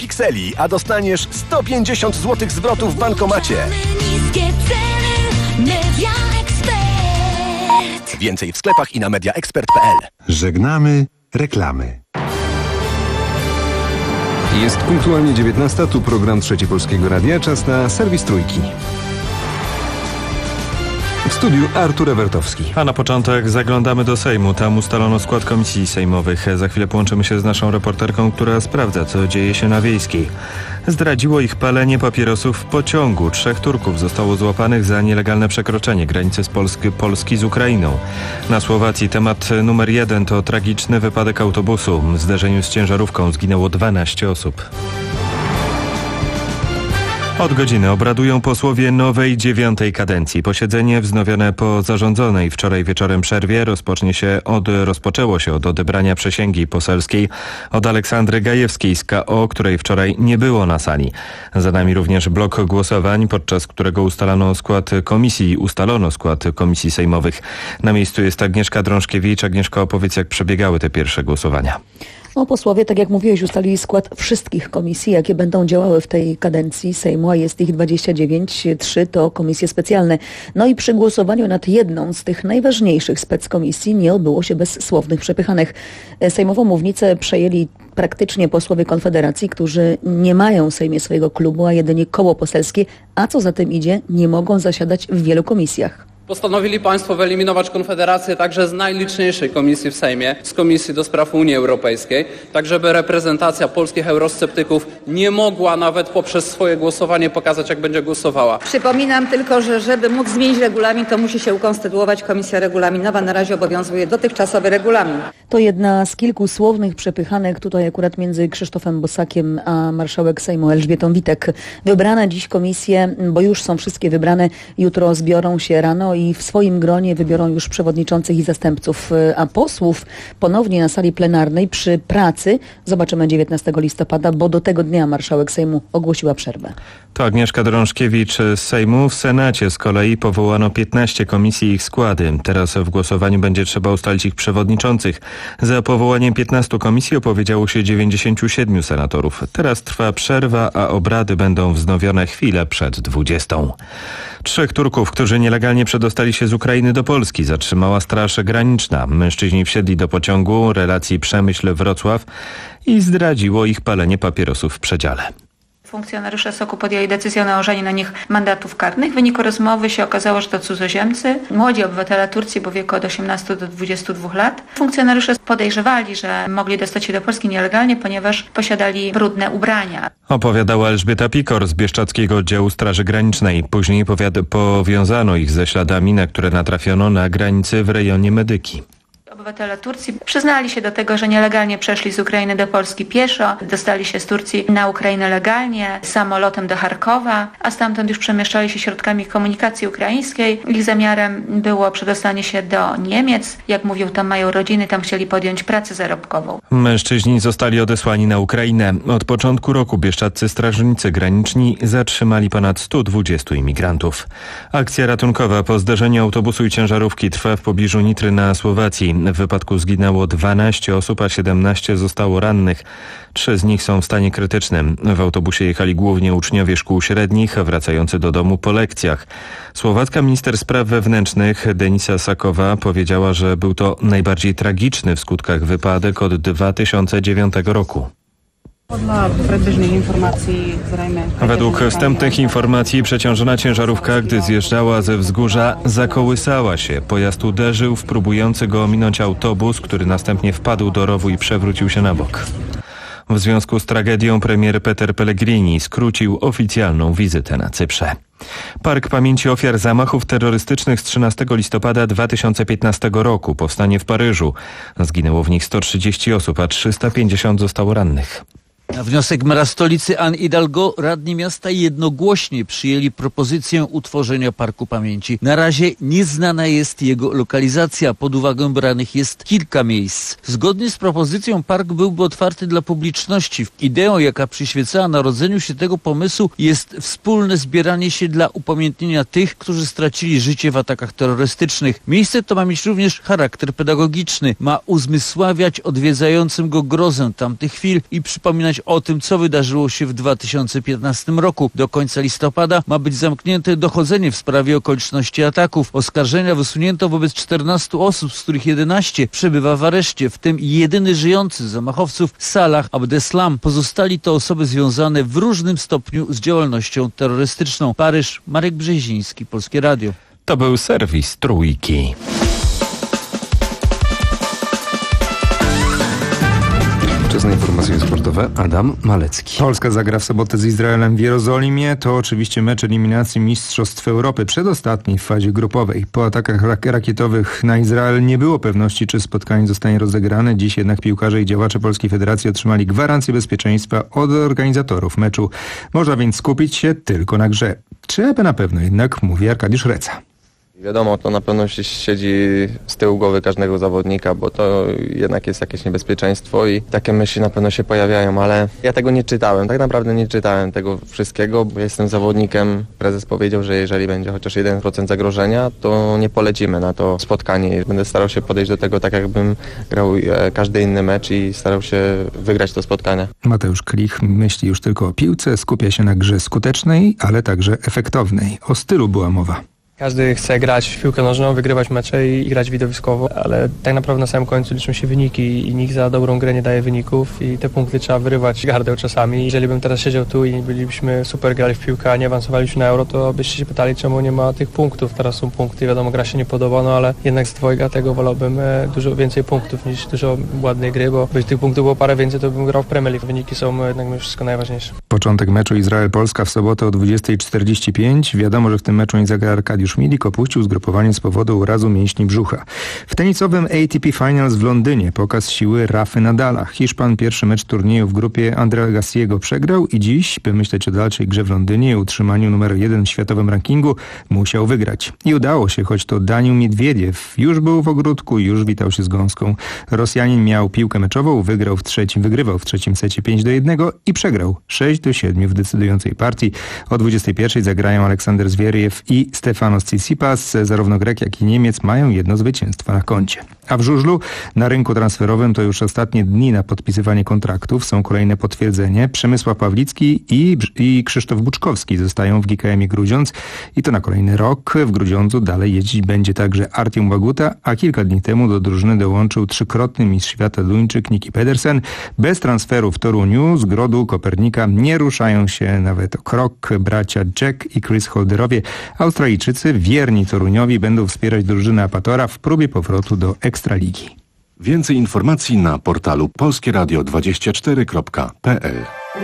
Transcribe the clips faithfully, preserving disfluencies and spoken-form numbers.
pikseli, a dostaniesz sto pięćdziesiąt złotych zwrotu w bankomacie. Więcej w sklepach i na mediaexpert kropka p l. Żegnamy reklamy. Jest punktualnie dziewiętnasta, tu program Trzeci Polskiego Radia, czas na serwis Trójki. W studiu Artur Ewertowski. A na początek zaglądamy do Sejmu. Tam ustalono skład komisji sejmowych. Za chwilę połączymy się z naszą reporterką, która sprawdza, co dzieje się na Wiejskiej. Zdradziło ich palenie papierosów w pociągu. Trzech Turków zostało złapanych za nielegalne przekroczenie granicy z Polski, Polski z Ukrainą. Na Słowacji temat numer jeden to tragiczny wypadek autobusu. W zderzeniu z ciężarówką zginęło dwanaście osób. Od godziny obradują posłowie nowej dziewiątej kadencji. Posiedzenie wznowione po zarządzonej wczoraj wieczorem przerwie rozpocznie się od, rozpoczęło się od odebrania przysięgi poselskiej od Aleksandry Gajewskiej z K O, której wczoraj nie było na sali. Za nami również blok głosowań, podczas którego ustalano skład komisji, ustalono skład komisji sejmowych. Na miejscu jest Agnieszka Drążkiewicz. Agnieszka, opowiedz, jak przebiegały te pierwsze głosowania. No, posłowie, tak jak mówiłeś, ustalili skład wszystkich komisji, jakie będą działały w tej kadencji Sejmu, a jest ich dwadzieścia dziewięć, trzy to komisje specjalne. No i przy głosowaniu nad jedną z tych najważniejszych speckomisji nie odbyło się bez słownych przepychanek. Sejmową mównicę przejęli praktycznie posłowie Konfederacji, którzy nie mają w Sejmie swojego klubu, a jedynie koło poselskie, a co za tym idzie, nie mogą zasiadać w wielu komisjach. Postanowili Państwo wyeliminować Konfederację także z najliczniejszej komisji w Sejmie, z Komisji do Spraw Unii Europejskiej, tak żeby reprezentacja polskich eurosceptyków nie mogła nawet poprzez swoje głosowanie pokazać, jak będzie głosowała. Przypominam tylko, że żeby móc zmienić regulamin, to musi się ukonstytuować Komisja Regulaminowa. Na razie obowiązuje dotychczasowy regulamin. To jedna z kilku słownych przepychanek tutaj akurat między Krzysztofem Bosakiem a marszałek Sejmu Elżbietą Witek. Wybrane dziś komisje, bo już są wszystkie wybrane, jutro zbiorą się rano i w swoim gronie wybiorą już przewodniczących i zastępców, a posłów ponownie na sali plenarnej przy pracy zobaczymy dziewiętnastego listopada, bo do tego dnia marszałek Sejmu ogłosiła przerwę. To Agnieszka Drążkiewicz z Sejmu. W Senacie z kolei powołano piętnaście komisji i ich składy. Teraz w głosowaniu będzie trzeba ustalić ich przewodniczących. Za powołaniem piętnastu komisji opowiedziało się dziewięćdziesięciu siedmiu senatorów. Teraz trwa przerwa, a obrady będą wznowione chwilę przed dwudziestą. Trzech Turków, którzy nielegalnie przedostali się z Ukrainy do Polski, zatrzymała Straż Graniczna. Mężczyźni wsiedli do pociągu relacji Przemyśl-Wrocław i zdradziło ich palenie papierosów w przedziale. Funkcjonariusze S O K-u podjęli decyzję o nałożeniu na nich mandatów karnych. W wyniku rozmowy się okazało, że to cudzoziemcy, młodzi obywatele Turcji, bo w wieku od osiemnastu do dwudziestu dwóch lat. Funkcjonariusze podejrzewali, że mogli dostać się do Polski nielegalnie, ponieważ posiadali brudne ubrania. Opowiadała Elżbieta Pikor z Bieszczadzkiego Oddziału Straży Granicznej. Później powiad- powiązano ich ze śladami, na które natrafiono na granicy w rejonie Medyki. Obywatele Turcji przyznali się do tego, że nielegalnie przeszli z Ukrainy do Polski pieszo, dostali się z Turcji na Ukrainę legalnie, samolotem do Charkowa, a stamtąd już przemieszczali się środkami komunikacji ukraińskiej. Ich zamiarem było przedostanie się do Niemiec. Jak mówił, tam mają rodziny, tam chcieli podjąć pracę zarobkową. Mężczyźni zostali odesłani na Ukrainę. Od początku roku bieszczadzcy strażnicy graniczni zatrzymali ponad stu dwudziestu imigrantów. Akcja ratunkowa po zderzeniu autobusu i ciężarówki trwa w pobliżu Nitry na Słowacji. W wypadku zginęło dwanaście osób, a siedemnaście zostało rannych. Trzy z nich są w stanie krytycznym. W autobusie jechali głównie uczniowie szkół średnich, wracający do domu po lekcjach. Słowacka minister spraw wewnętrznych Denisa Sakowa powiedziała, że był to najbardziej tragiczny w skutkach wypadek od dwa tysiące dziewiątego roku. Według wstępnych informacji przeciążona ciężarówka, gdy zjeżdżała ze wzgórza, zakołysała się. Pojazd uderzył w próbujący go ominąć autobus, który następnie wpadł do rowu i przewrócił się na bok. W związku z tragedią premier Peter Pellegrini skrócił oficjalną wizytę na Cyprze. Park Pamięci Ofiar Zamachów Terrorystycznych z trzynastego listopada dwa tysiące piętnastego roku powstanie w Paryżu. Zginęło w nich sto trzydzieści osób, a trzysta pięćdziesiąt zostało rannych. Na wniosek mera stolicy Anne Hidalgo radni miasta jednogłośnie przyjęli propozycję utworzenia Parku Pamięci. Na razie nieznana jest jego lokalizacja. Pod uwagę branych jest kilka miejsc. Zgodnie z propozycją park byłby otwarty dla publiczności. Ideą, jaka przyświecała narodzeniu się tego pomysłu, jest wspólne zbieranie się dla upamiętnienia tych, którzy stracili życie w atakach terrorystycznych. Miejsce to ma mieć również charakter pedagogiczny. Ma uzmysławiać odwiedzającym go grozę tamtych chwil i przypominać porozmawiać o tym, co wydarzyło się w dwa tysiące piętnastym roku. Do końca listopada ma być zamknięte dochodzenie w sprawie okoliczności ataków. Oskarżenia wysunięto wobec czternastu osób, z których jedenaście przebywa w areszcie, w tym jedyny żyjący z zamachowców Salah Abdeslam. Pozostali to osoby związane w różnym stopniu z działalnością terrorystyczną. Paryż, Marek Brzeziński, Polskie Radio. To był serwis Trójki. Czas na informacje sportowe. Adam Malecki. Polska zagra w sobotę z Izraelem w Jerozolimie. To oczywiście mecz eliminacji Mistrzostw Europy, przedostatni w fazie grupowej. Po atakach rak- rakietowych na Izrael nie było pewności, czy spotkanie zostanie rozegrane. Dziś jednak piłkarze i działacze Polskiej Federacji otrzymali gwarancję bezpieczeństwa od organizatorów meczu. Można więc skupić się tylko na grze. Czy aby na pewno jednak, mówi Arkadiusz Reca. Wiadomo, to na pewno się siedzi z tyłu głowy każdego zawodnika, bo to jednak jest jakieś niebezpieczeństwo i takie myśli na pewno się pojawiają, ale ja tego nie czytałem, tak naprawdę nie czytałem tego wszystkiego, bo jestem zawodnikiem. Prezes powiedział, że jeżeli będzie chociaż jeden procent zagrożenia, to nie polecimy na to spotkanie. Będę starał się podejść do tego tak, jakbym grał każdy inny mecz i starał się wygrać to spotkanie. Mateusz Klich myśli już tylko o piłce, skupia się na grze skutecznej, ale także efektownej. O stylu była mowa. Każdy chce grać w piłkę nożną, wygrywać mecze i grać widowiskowo, ale tak naprawdę na samym końcu liczą się wyniki i nikt za dobrą grę nie daje wyników i te punkty trzeba wyrywać gardeł czasami. Jeżeli bym teraz siedział tu i bylibyśmy super grali w piłkę, a nie awansowaliśmy na Euro, to byście się pytali, czemu nie ma tych punktów. Teraz są punkty, wiadomo, gra się nie podoba, no ale jednak z dwojga tego wolałbym dużo więcej punktów niż dużo ładnej gry, bo by tych punktów było parę więcej, to bym grał w Premier League. Wyniki są jednak mimo wszystko najważniejsze. Początek meczu Izrael-Polska w sobotę o dwudziesta czterdzieści pięć. Wiadomo, że w tym meczu nie zagra Arkadiusz Milik, opuścił zgrupowanie z powodu urazu mięśni brzucha. W tenisowym A T P Finals w Londynie pokaz siły Rafy Nadala. Hiszpan pierwszy mecz turnieju w grupie Andrea Gassiego przegrał i dziś, by myśleć o dalszej grze w Londynie i utrzymaniu numer jeden w światowym rankingu, musiał wygrać. I udało się, choć to Daniil Miedwiediew już był w ogródku i już witał się z gąską. Rosjanin miał piłkę meczową, wygrał w trzecim, wygrywał w trzecim secie pięć do jednego i przegrał sześć do siedmiu w decydującej partii. O dwudziestej pierwszej zagrają Aleksander Zwieriew i Stefanos Tsitsipas. Zarówno Grek, jak i Niemiec mają jedno zwycięstwo na koncie. A w żużlu na rynku transferowym to już ostatnie dni na podpisywanie kontraktów. Są kolejne potwierdzenie. Przemysław Pawlicki i, i Krzysztof Buczkowski zostają w G K M-ie Grudziądz i to na kolejny rok. W Grudziądzu dalej jeździć będzie także Artiom Łaguta, a kilka dni temu do drużyny dołączył trzykrotny mistrz świata Duńczyk Niki Pedersen. Bez transferu w Toruniu z Grodu Kopernika nie ruszają się nawet o krok. Bracia Jack i Chris Holderowie, Australijczycy wierni Toruniowi, będą wspierać drużynę Apatora w próbie powrotu do Ekstraligi. Więcej informacji na portalu polskie radio dwadzieścia cztery kropka p l.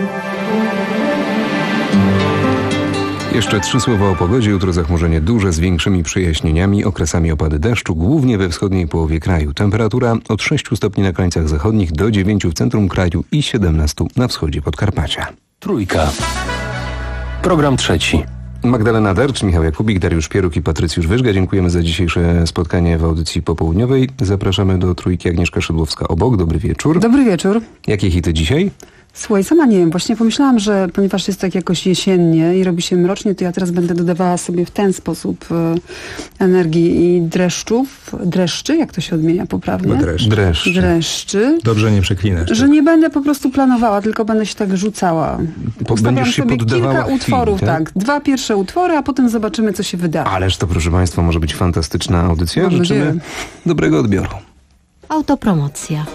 Jeszcze trzy słowa o pogodzie. Jutro zachmurzenie duże z większymi przejaśnieniami, okresami opady deszczu, głównie we wschodniej połowie kraju. Temperatura od sześciu stopni na krańcach zachodnich do dziewięciu w centrum kraju i siedemnastu na wschodzie Podkarpacia. Trójka. Program trzeci. Magdalena Dercz, Michał Jakubik, Dariusz Pieruk i Patrycjusz Wyżga. Dziękujemy za dzisiejsze spotkanie w audycji popołudniowej. Zapraszamy do Trójki Agnieszka Szydłowska obok. Dobry wieczór. Dobry wieczór. Jakie hity dzisiaj? Słuchaj, sama nie wiem, właśnie pomyślałam, że ponieważ jest tak jakoś jesiennie i robi się mrocznie, to ja teraz będę dodawała sobie w ten sposób e, energii i dreszczów, dreszczy, jak to się odmienia poprawnie? Dreszczy. Dreszczy. Dreszczy. Dobrze nie przeklinasz. Że nie będę po prostu planowała, tylko będę się tak rzucała. Będziesz się sobie poddawała kilka utworów, chwili, tak? tak? Dwa pierwsze utwory, a potem zobaczymy, co się wydarzy. Ależ to, proszę Państwa, może być fantastyczna audycja. Mam Życzymy nadzieję. dobrego odbioru. Autopromocja.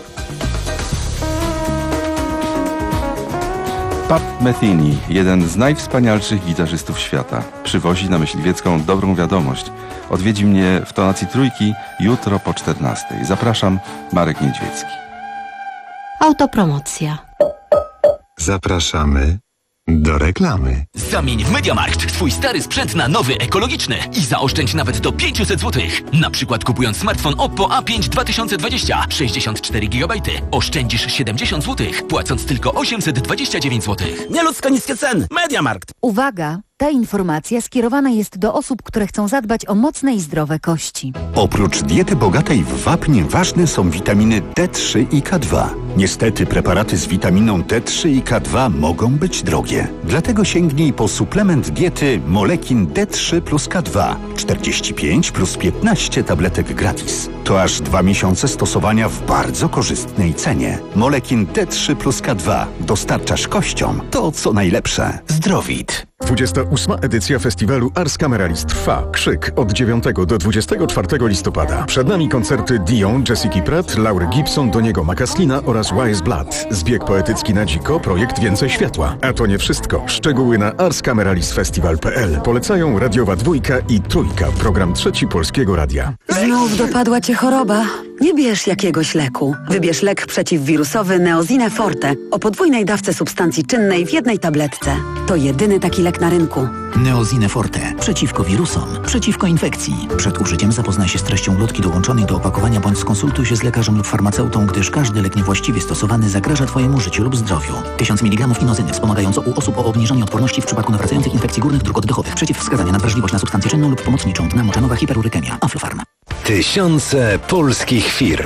Pat Metheny, jeden z najwspanialszych gitarzystów świata, przywozi na Myśliwiecką dobrą wiadomość. Odwiedzi mnie w tonacji trójki jutro po czternastej. Zapraszam, Marek Niedźwiecki. Autopromocja. Zapraszamy do reklamy. Zamień w MediaMarkt twój stary sprzęt na nowy, ekologiczny i zaoszczędź nawet do pięćset złotych. Na przykład kupując smartfon Oppo A pięć dwa tysiące dwadzieścia, sześćdziesiąt cztery gigabajty, oszczędzisz siedemdziesiąt złotych, płacąc tylko osiemset dwadzieścia dziewięć złotych. Nieludzko niskie ceny. MediaMarkt. Uwaga! Ta informacja skierowana jest do osób, które chcą zadbać o mocne i zdrowe kości. Oprócz diety bogatej w wapń ważne są witaminy D trzy i K dwa. Niestety preparaty z witaminą D trzy i K dwa mogą być drogie. Dlatego sięgnij po suplement diety Molekin D trzy plus K dwa. czterdzieści pięć plus piętnaście tabletek gratis. To aż dwa miesiące stosowania w bardzo korzystnej cenie. Molekin D trzy plus K dwa. Dostarczasz kościom to, co najlepsze. Zdrowit. dwudziesta ósma edycja festiwalu Ars Cameralis trwa. Krzyk od dziewiątego do dwudziestego czwartego listopada. Przed nami koncerty Dion, Jessica Pratt, Laury Gibson, Doniego Macaslina oraz Wise Blood. Zbieg poetycki na dziko, projekt Więcej Światła. A to nie wszystko. Szczegóły na ars cameralisfestival kropka p l. Polecają Radiowa Dwójka i Trójka, program Trzeci Polskiego Radia. Znów dopadła cię choroba? Nie bierz jakiegoś leku. Wybierz lek przeciwwirusowy Neosine Forte o podwójnej dawce substancji czynnej w jednej tabletce. To jedyny taki lek na rynku. Neosine Forte. Przeciwko wirusom. Przeciwko infekcji. Przed użyciem zapoznaj się z treścią ulotki dołączonej do opakowania bądź skonsultuj się z lekarzem lub farmaceutą, gdyż każdy lek niewłaściwie stosowany zagraża Twojemu życiu lub zdrowiu. tysiąc miligramów inozyny wspomagająco u osób o obniżonej odporności w przypadku nawracających infekcji górnych dróg oddechowych. Przeciwwskazania na wrażliwość na substancję czynną lub pomocniczą. Dna moczanowa hiperurykemia. Aflofarm. Tysiące polskich firm.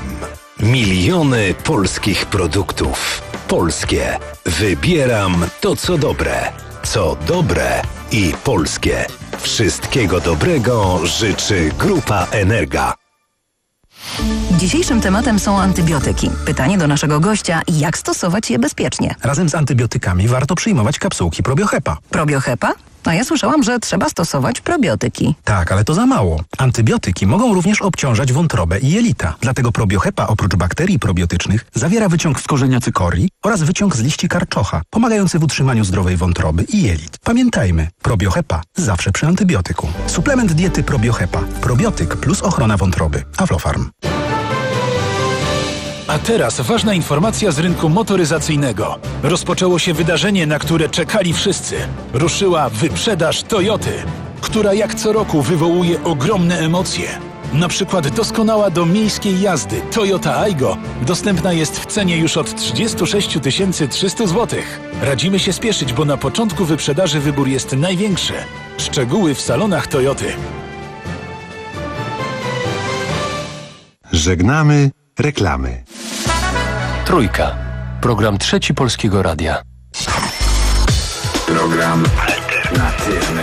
Miliony polskich produktów. Polskie. Wybieram to, co dobre. Co dobre i polskie. Wszystkiego dobrego życzy Grupa Energa. Dzisiejszym tematem są antybiotyki. Pytanie do naszego gościa, jak stosować je bezpiecznie? Razem z antybiotykami warto przyjmować kapsułki probiohepa. Probiohepa? A ja słyszałam, że trzeba stosować probiotyki. Tak, ale to za mało. Antybiotyki mogą również obciążać wątrobę i jelita. Dlatego probiohepa oprócz bakterii probiotycznych zawiera wyciąg z korzenia cykorii oraz wyciąg z liści karczocha, pomagający w utrzymaniu zdrowej wątroby i jelit. Pamiętajmy, probiohepa zawsze przy antybiotyku. Suplement diety probiohepa. Probiotyk plus ochrona wątroby. Aflofarm. A teraz ważna informacja z rynku motoryzacyjnego. Rozpoczęło się wydarzenie, na które czekali wszyscy. Ruszyła wyprzedaż Toyoty, która jak co roku wywołuje ogromne emocje. Na przykład doskonała do miejskiej jazdy Toyota Aygo dostępna jest w cenie już od trzydzieści sześć tysięcy trzysta złotych. Radzimy się spieszyć, bo na początku wyprzedaży wybór jest największy. Szczegóły w salonach Toyoty. Żegnamy reklamy. Trójka. Program Trzeci Polskiego Radia. Program alternatywny.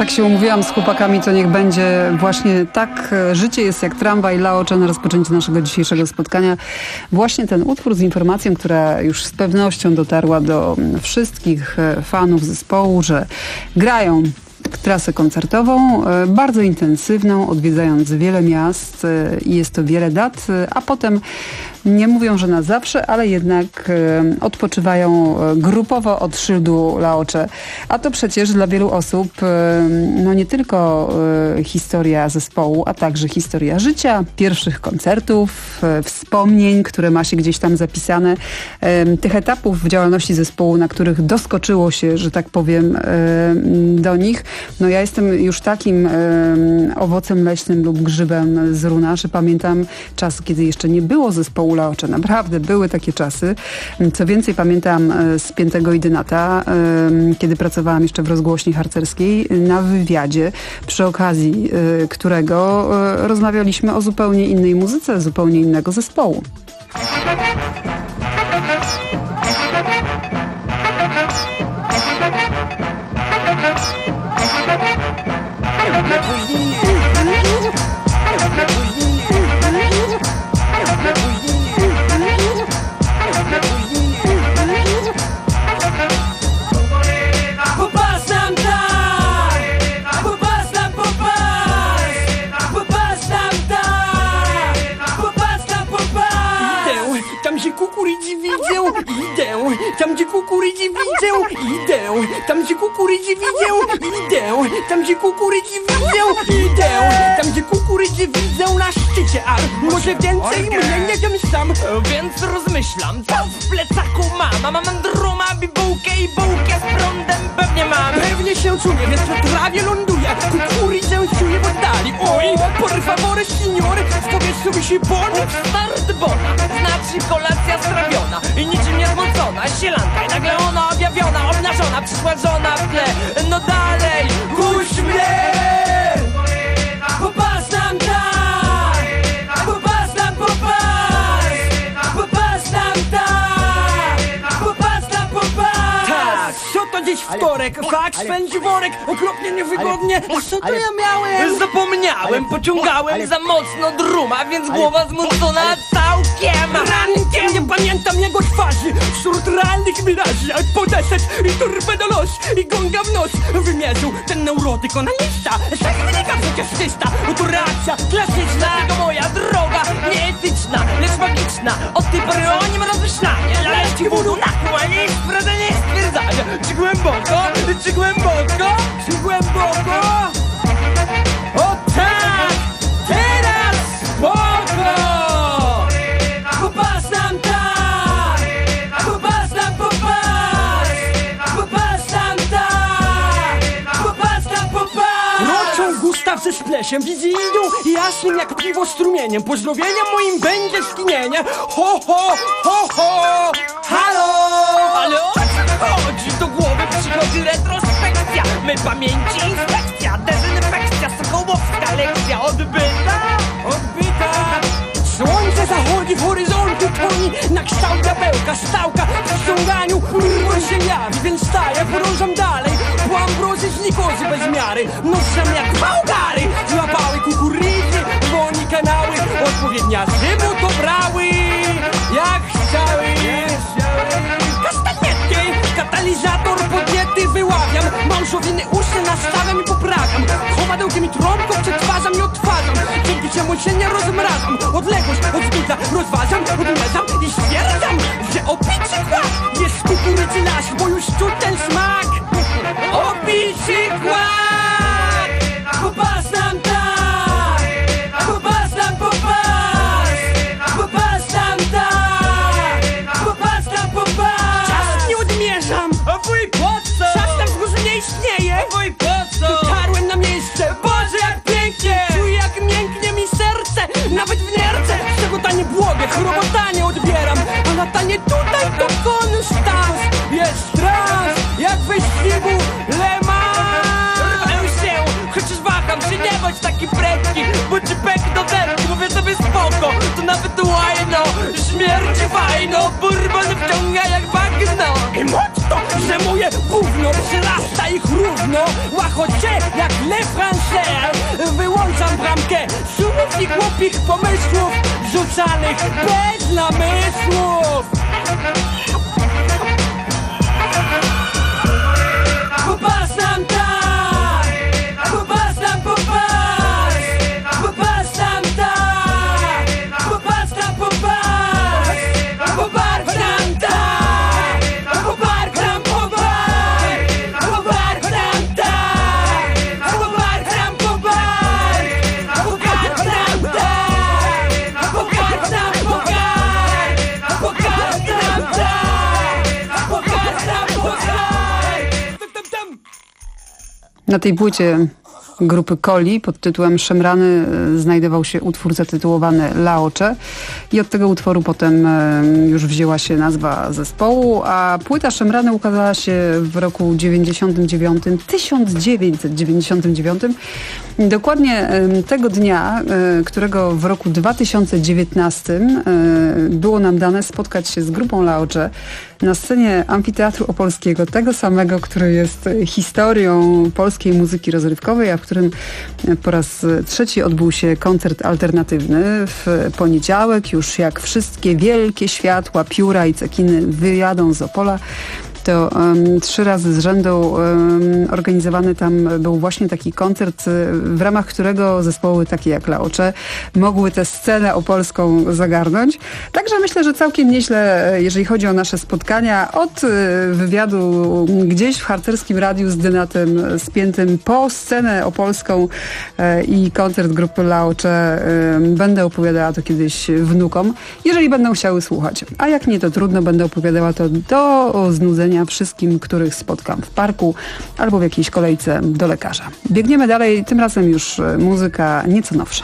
tak się umówiłam z chłopakami, to niech będzie właśnie tak. Życie jest jak tramwaj. Laocze na rozpoczęcie naszego dzisiejszego spotkania. Właśnie ten utwór z informacją, która już z pewnością dotarła do wszystkich fanów zespołu, że grają trasę koncertową, bardzo intensywną, odwiedzając wiele miast i jest to wiele dat, a potem nie mówią, że na zawsze, ale jednak odpoczywają grupowo od szyldu Laocze. A to przecież dla wielu osób no nie tylko historia zespołu, a także historia życia, pierwszych koncertów, wspomnień, które ma się gdzieś tam zapisane, tych etapów w działalności zespołu, na których doskoczyło się, że tak powiem, do nich. No ja jestem już takim owocem leśnym lub grzybem z runa, że pamiętam czas, kiedy jeszcze nie było zespołu Laocze. Naprawdę były takie czasy. Co więcej, pamiętam z Piętego i Dynata, kiedy pracowałam jeszcze w rozgłośni harcerskiej, na wywiadzie, przy okazji którego rozmawialiśmy o zupełnie innej muzyce, zupełnie innego zespołu. Kukurydzi widzę, idę. Tam gdzie kukurydzi widzę, idę. Tam gdzie kukurydzi widzę, idę. Tam gdzie kukurydzi widzę, idę. Tam gdzie kukurydzi widzę na szczycie, a może więcej mnie nie wiem sam. Więc rozmyślam, co w plecaku mam. Mam druma, bibułkę i bułkę z prądem pewnie mam. Pewnie się czuję, więc na trawie ląduję. Kukurydzę czuję w oddali. Oj, por favore signore, w powietrzu wisi bon. Start bona, znaczy kolacja strawiona i niczym niezmącona, sielanka i nagle ona objawiona, obnażona, przyszła żona w tle. No dalej, puść mnie! Popatrz tam tak! Popatrz tam, popatrz! Popatrz tam tak! Popatrz tam, popatrz! Tak, co to dziś wtorek? Fakt, spędzi worek, okropnie niewygodnie. A co to ja miałem? Zapomniałem, pociągałem za mocno druma, więc głowa zmącona całkiem. Rankiem nie pamiętam jego twarzy, wśród realnych miraży, jak podeszedł i turbę do los i gonga w nos wymierzył ten neurotyk onanista. Tak wynika przecież czysta, to racja klasyczna. To moja droga, nieetyczna, lecz magiczna. Od tej pory o nim rozmyślanie, laleczki budu nakłanie i sprawdzenie stwierdzania. Czy głęboko, czy głęboko, czy głęboko? O tak, teraz spoko! Popatrz tam tak! Popatrz tam, popatrz! Popatrz tam tak! Popatrz tam, popatrz! Roczą Gustaw ze splesiem, wizją jasnym jak piwo strumieniem. Pozdrowieniem moim będzie skinienie. Ho, ho, ho, ho! Halo! Ale o co chodzi? Do głowy przychodzi retrospekcja. My pamięci inspekcja, dezynfekcja, sokołowska lekcja odbyta. Odbyta! Słońce zachodzi w horyzontu toni na kształt diabełka, stałka w ściąganiu. On się jawi, więc staję, podążam dalej. Po ambrozy z nikozy bez miary. Nożem jak bałgary złapały kukurydzy, woni kanały. Odpowiednia zymu to brały, jak chciały. Kastanietki, katalizator podniety wyławiam. Małżowiny uszy nastawiam i poprawiam. Chowadełkiem i trąbką przetwarzam i odtwarzam. Dzięki czemu się nie rozmrażam. Odległość odbita rozważam, odmierzam i stwierdzam, że opiczy kłak jest kukurydzy laś, bo już czuć ten smak. Opiczy kłak! Popatrz tam tak! Popatrz tam, popatrz! Popatrz tam tak! Popatrz tam, popatrz! Czas nie odmierzam! A wuj, po co? Czas tam wzgórzu nie istnieje! A wuj, po co? Dotarłem na miejsce! Boże, jak pięknie! Czuję, jak mięknie mi serce! Nawet w nerce! Z tego tanie błogie, chrobotanie odbieram! A latanie tutaj to konstans! Jest trans! Jak w wyścigu Le Mans! Rwę się! Chociaż waham się, nie bądź taki prędki. Bo ci pek do zębki, mówię sobie spoko. To nawet łajno, śmierci fajno. Bourbon wciąga jak bak bagno i mocno, że moje gówno przyrasta ich równo. Łachocie jak Le Français, wyłączam bramkę szumów i głupich pomysłów rzucanych bez namysłów. Popatrz nam tak, popatrz nam, popatrz, popatrz nam tak, popatrz nam, popatrz, popatrz nam tak, popatrz nam, popatrz, popatrz nam tak, popatrz nam, popatrz, popatrz nam tak, popatrz nam, popatrz, popatrz nam tak, popatrz nam, popatrz. Na tej płycie grupy Coli pod tytułem Szemrany znajdował się utwór zatytułowany Laocze i od tego utworu potem już wzięła się nazwa zespołu, a płyta Szemrany ukazała się w roku dziewięćdziesiątym dziewiątym, tysiąc dziewięćset dziewięćdziesiątym dziewiątym. Dokładnie tego dnia, którego w roku dwa tysiące dziewiętnastym było nam dane spotkać się z grupą Laocze na scenie Amfiteatru Opolskiego, tego samego, który jest historią polskiej muzyki rozrywkowej, a w którym po raz trzeci odbył się koncert alternatywny w poniedziałek. Już jak wszystkie wielkie światła, pióra i cekiny wyjadą z Opola, to um, trzy razy z rzędu um, organizowany tam był właśnie taki koncert, w ramach którego zespoły takie jak Laocze mogły tę scenę opolską zagarnąć. Także myślę, że całkiem nieźle, jeżeli chodzi o nasze spotkania, od wywiadu gdzieś w harcerskim radiu z Dynatem spiętym po scenę opolską e, i koncert grupy Laocze e, będę opowiadała to kiedyś wnukom, jeżeli będą chciały słuchać. A jak nie, to trudno, będę opowiadała to do znudzenia wszystkim, których spotkam w parku albo w jakiejś kolejce do lekarza. Biegniemy dalej, tym razem już muzyka nieco nowsza.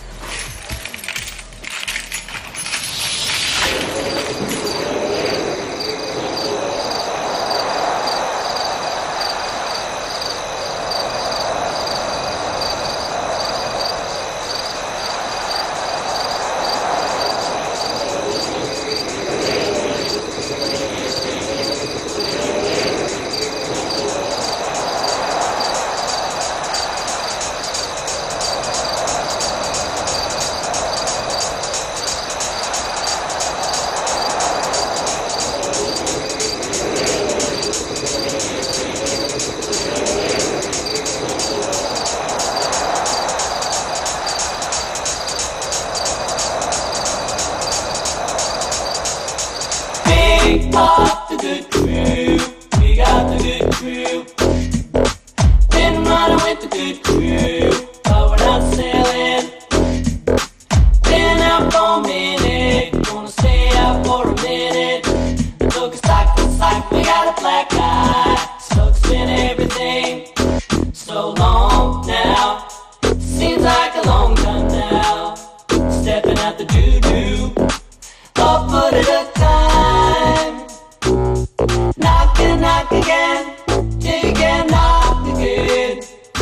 Off the good crew, we got the good crew. Been running with the good crew, but we're not sailing. Been out for a minute, gonna stay out for a minute. Took a stock for stock, we got a black eye, sucks in everything. So long now, seems like a long time now. Stepping out the doo-doo, a foot at a time. Knock and knock again, till you get knocked again.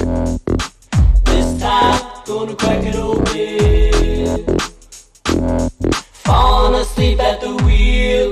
This time, gonna crack it open. Falling asleep at the wheel.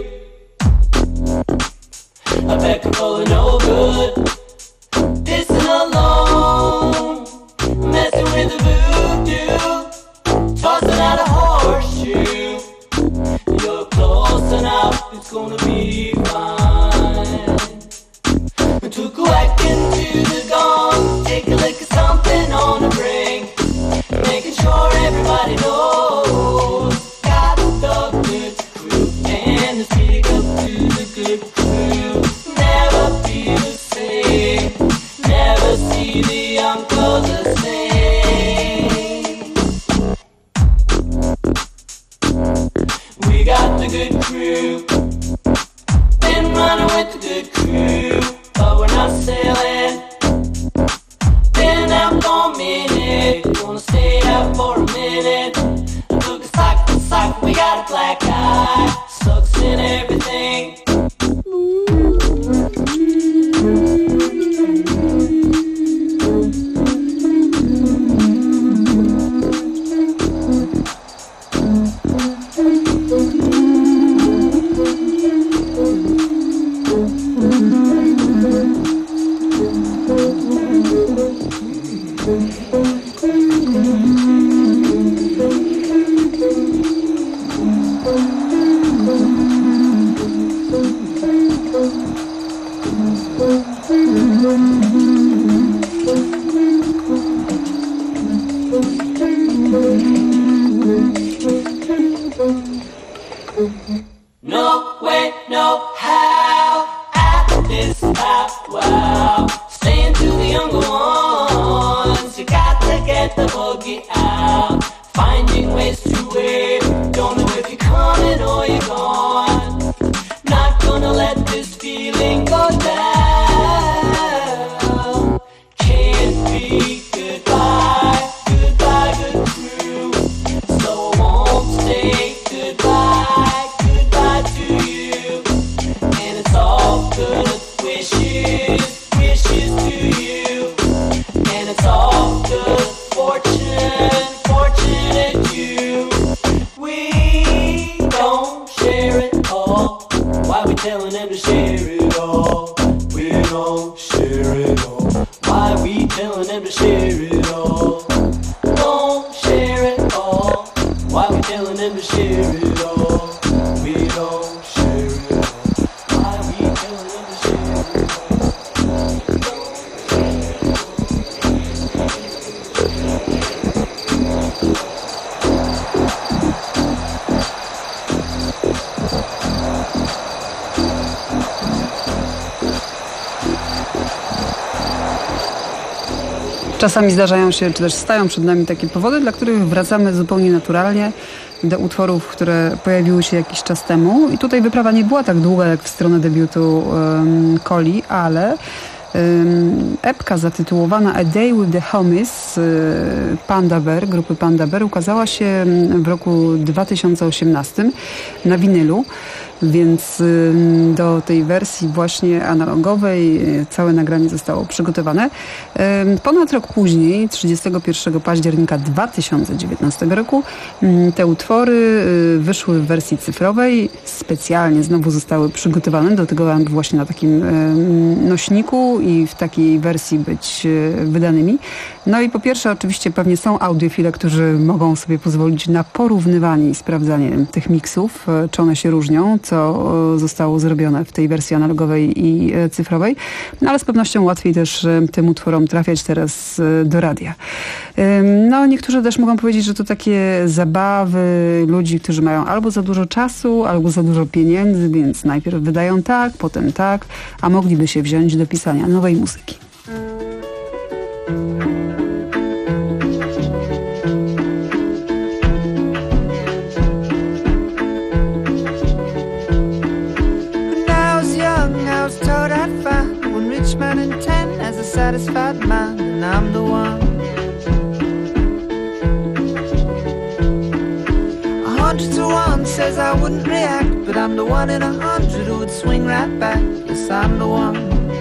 A becker full of no good. Pissing alone, messing with the voodoo. Tossing out a horseshoe. You're close enough, it's gonna be fine. Took a whack into the gong, take a lick of something on the brink, making sure everybody knows. Got the good crew, and let's speak up to the good crew. Never feel the same, never see the uncle the same. We got the good crew, been running with the good crew, but we're not sailing. Been out for a minute, gonna stay out for a minute. Took a sock for sock, we got a black eye, sucks in everything. No way, no how. At this powwow, staying to the younger ones. You got to get the boogie out. Finding ways to wait. Don't know if you're coming or you're gone. Not gonna let this feeling go down. Can't be goodbye, goodbye, good crew. So I won't say goodbye, goodbye to you. And it's all good wishes, wishes to you. And it's all good fortune, fortunate you. We don't share it all. Why we telling them to share it all? We don't share it all. Why we telling them to share it all? Don't share it all. Why we telling them to share it all? We don't share it all. Why we telling them to share it Czasami zdarzają się, czy też stają przed nami takie powody, dla których wracamy zupełnie naturalnie do utworów, które pojawiły się jakiś czas temu. I tutaj wyprawa nie była tak długa jak w stronę debiutu um, Coli, ale um, epka zatytułowana A Day with the Homies y, Panda Bear, grupy Panda Bear, ukazała się w roku dwa tysiące osiemnastym na winylu. Więc do tej wersji właśnie analogowej całe nagranie zostało przygotowane. Ponad rok później, trzydziestego pierwszego października dwa tysiące dziewiętnastego roku, te utwory wyszły w wersji cyfrowej. Specjalnie znowu zostały przygotowane do tego, aby właśnie na takim nośniku i w takiej wersji być wydanymi. No i po pierwsze oczywiście pewnie są audiofile, którzy mogą sobie pozwolić na porównywanie i sprawdzanie tych miksów, czy one się różnią, co zostało zrobione w tej wersji analogowej i cyfrowej, no ale z pewnością łatwiej też tym utworom trafiać teraz do radia. No niektórzy też mogą powiedzieć, że to takie zabawy ludzi, którzy mają albo za dużo czasu, albo za dużo pieniędzy, więc najpierw wydają tak, potem tak, a mogliby się wziąć do pisania nowej muzyki. Man in ten has a satisfied mind, and I'm the one. A hundred to one says I wouldn't react, but I'm the one in a hundred who would swing right back. Yes, I'm the one.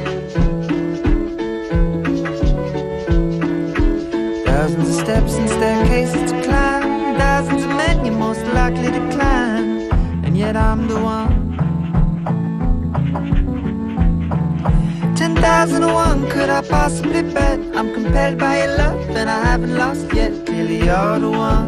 Thousands of steps and staircases to climb, thousands of men you're most likely to climb, and yet I'm the one. Ten thousand and one, could I possibly bet? I'm compelled by your love and I haven't lost yet. Clearly you're the one.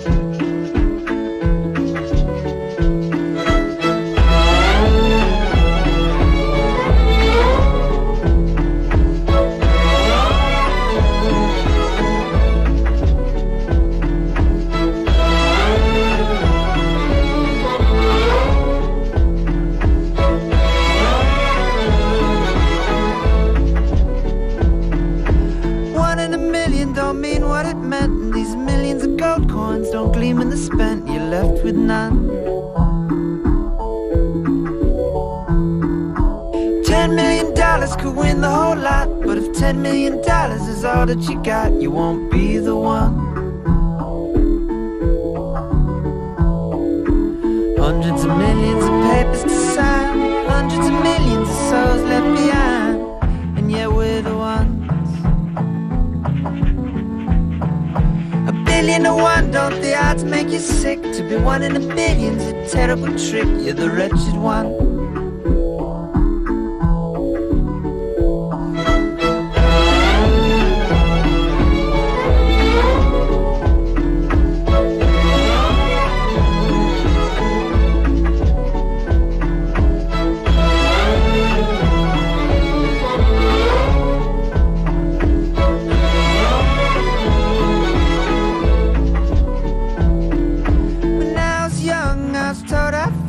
Don't gleam in the spent, you're left with none. Ten million dollars could win the whole lot, but if ten million dollars is all that you got, you won't be the one. Hundreds of millions of papers to sign, hundreds of millions of souls left behind, and yet we're the ones. Billion to one, don't the odds make you sick? To be one in a billion's a terrible trick. You're the wretched one. When I was young, I was told I'd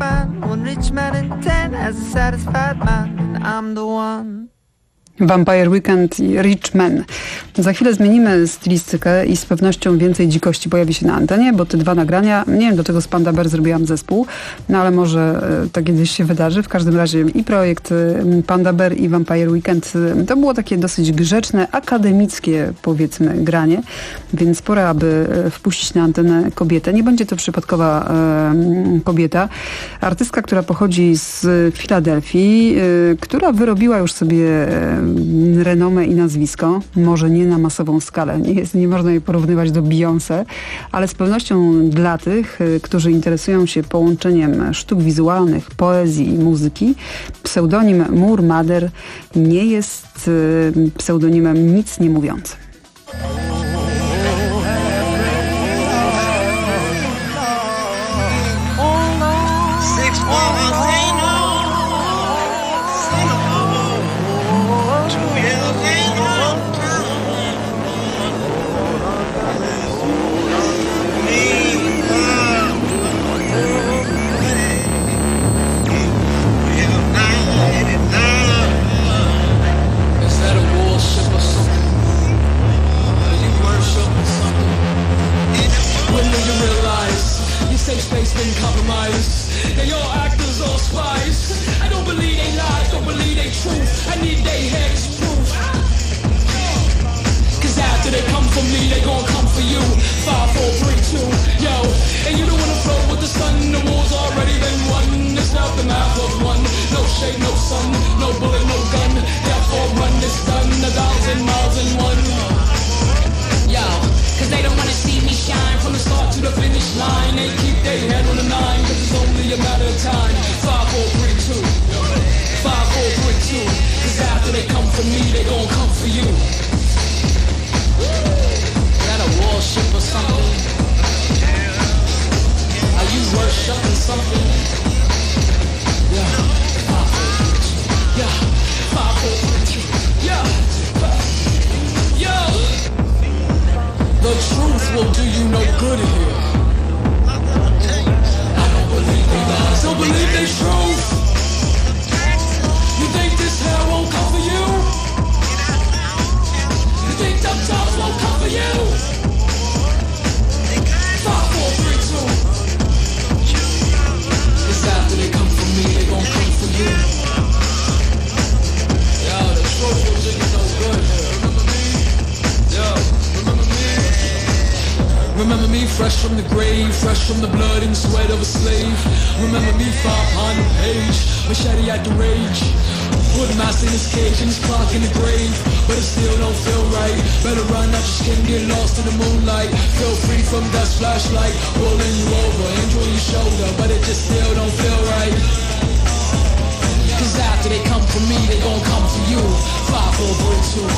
has a satisfied mind, and I'm the one. Vampire Weekend i Rich Man. Za chwilę zmienimy stylistykę i z pewnością więcej dzikości pojawi się na antenie, bo te dwa nagrania, nie wiem do czego z Panda Bear zrobiłam zespół, no ale może to kiedyś się wydarzy. W każdym razie i projekt Panda Bear i Vampire Weekend to było takie dosyć grzeczne, akademickie powiedzmy granie, więc pora, aby wpuścić na antenę kobietę. Nie będzie to przypadkowa e, kobieta. Artystka, która pochodzi z Filadelfii, e, która wyrobiła już sobie e, renomę i nazwisko, może nie na masową skalę, nie, jest, nie można jej porównywać do Beyoncé, ale z pewnością dla tych, którzy interesują się połączeniem sztuk wizualnych, poezji i muzyki, pseudonim Moor Mother nie jest pseudonimem nic nie mówiącym. Safe space been compromised. They all actors, all spies. I don't believe they lies, don't believe they truth. I need they heads proof. Cause after they come for me, they gon' come for you. Five, four, three, two, yo. And you don't wanna flow with the sun. The war's already been won. It's now the math of one. No shade, no sun, no bullet, no gun. Therefore run, it's done. A thousand miles in one. Yo, cause they don't wanna see me shine from the start to the finish line. They keep their head on the nine, cause it's only a matter of time. Five, four, three, two. Five, four, three, two. Cause after they come for me, they gon' come for you. Is that a warship or something? Are you worshiping something? Yeah. Five, four, three, two. Yeah. Five, four, three, two. Yeah. Yo. The truth will do you no good here. I don't believe they lies, don't believe they truth. You think this hair won't come for you? You think them tops won't come for you? Five, four, three, two. It's after they come for me, they gon' come for you. Yo, the truth will do you no good here. Remember me? Yo. Remember me fresh from the grave, fresh from the blood and sweat of a slave. Remember me five hundred page, machete at the rage. Put mass in his cage and his clock in the grave, but it still don't feel right. Better run out your skin, get lost in the moonlight. Feel free from dust flashlight, rolling you over, angel your shoulder, but it just still don't feel right. Cause after they come for me, they gon' come for you. Five, four, three, two.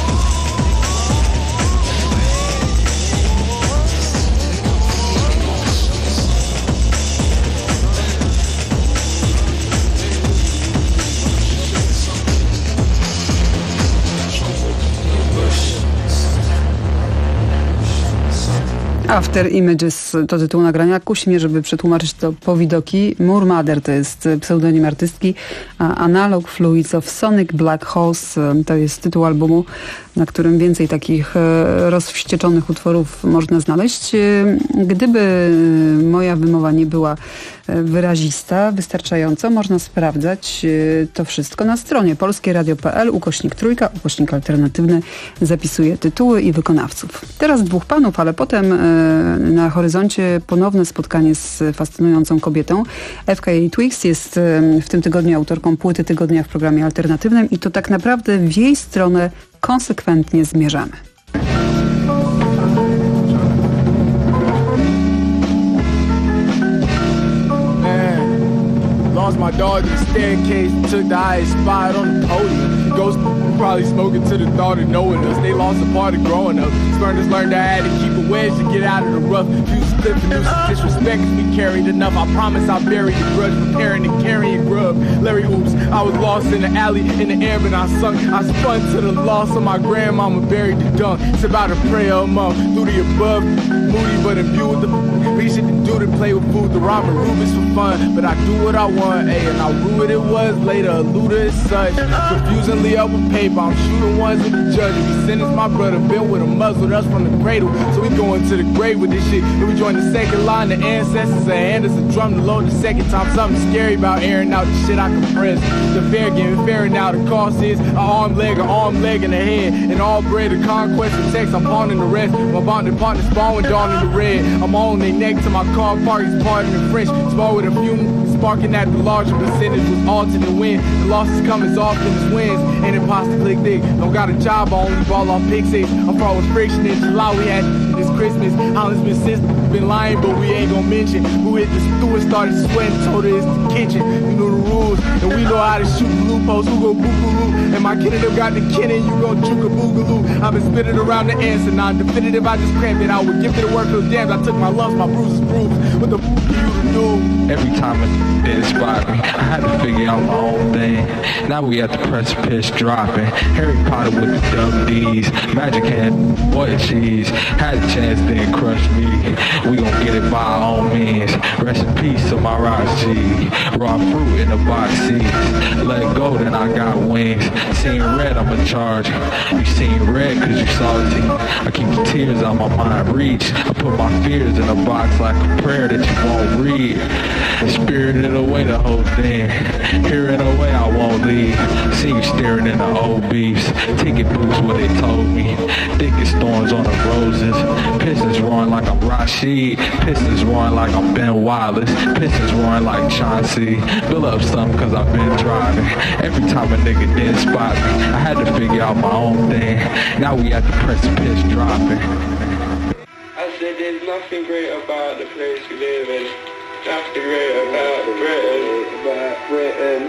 After Images to tytuł nagrania. Kusi mnie, żeby przetłumaczyć to po widoki. Moor Mother to jest pseudonim artystki, a Analog Fluids of Sonic Black Holes to jest tytuł albumu, na którym więcej takich rozwścieczonych utworów można znaleźć. Gdyby moja wymowa nie była wyrazista, wystarczająco, można sprawdzać to wszystko na stronie polskieradio kropka p l, ukośnik trójka, ukośnik alternatywny, zapisuje tytuły i wykonawców. Teraz dwóch panów, ale potem na horyzoncie ponowne spotkanie z fascynującą kobietą. F K A Twigs jest w tym tygodniu autorką płyty tygodnia w programie alternatywnym i to tak naprawdę w jej stronę konsekwentnie zmierzamy. Lost my dog in the staircase, took the highest spot on the podium. ghosts probably smoking to the thought of knowing us. They lost a part of growing up. Spurners learned I had to keep a wedge to get out of the rough. Fuse clip and use disrespect cause we carried enough. I promise I buried the grudge, preparing and carrying grub. Larry oops, I was lost in the alley, in the air, but I sunk. I spun to the loss of my grandmama, buried the dunk. It's about a prayer among through the above. Moody but imbued with the we should do to play with food. The ramen Rubens for fun, but I do what I want, ayy, and I rue what it was later. A looter is such, confusingly up with paper. I'm shooting ones with the judge. If he sentenced my brother, built with a muzzle, that's from the cradle. So we going to the grave with this shit. Then we join the second line, the ancestors, and hand us a drum to load the second time. Something scary about airing out the shit I compress. The fair game, fair now. The cost is an arm leg, an arm leg, and a head. And all bread, a conquest of text. I'm pawning the rest. My bonding partner spawn with dawn in the red. I'm on they neck to my car park. He's parting in French. Spar with a fume, sparking at the larger percentage was altered and win. The losses come as often as wins. Ain't imposter click dick. Don't got a job, I only ball off pick six. I'm far with friction in July. We had this Christmas. Holland's been sister, been lying, but we ain't gonna mention who hit the stew and started sweating. Told her it's the kitchen. We know the rules, and we know how to shoot loopholes. Who go boo-boo-loo? And my kid them got the Kenny, you gon' juke a boogaloo. I've been spitting around the answer, non-definitive. I just cramped it. I would give it a work those damns. I took my lumps, my bruises bruised. What the f*** are you to do? Every time a did inspire me, I had to figure out my own thing. Now we at the precipice dropping. Harry Potter with the dumb D's. Magic hand, boy and cheese. Had a chance, then crushed me. We gon' get it by our own means. Rest in peace to my Rise G. Raw fruit in the box seats. Let go, then I got wings. Seen red, I'm in charge. You seen red cause you salty. I keep the tears out my mind reach. I put my fears in a box like a prayer that you won't read. Spirited away the whole thing. Hearing away I won't leave. See you staring in the old beefs. Ticket booths what they told me. Thickest thorns on the roses. Pistons roaring like I'm Rashid. Pistons roaring like I'm Ben Wallace. Pistons roaring like Chauncey. Fill up something cause I've been driving. Every time a nigga didn't spot me, I had to figure out my own thing. Now we at the precipice dropping. I said there's nothing great about the place we live in. Nothing great about Britain. About Britain.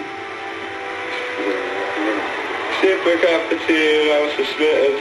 Sip a cup of tea and I was suspicious.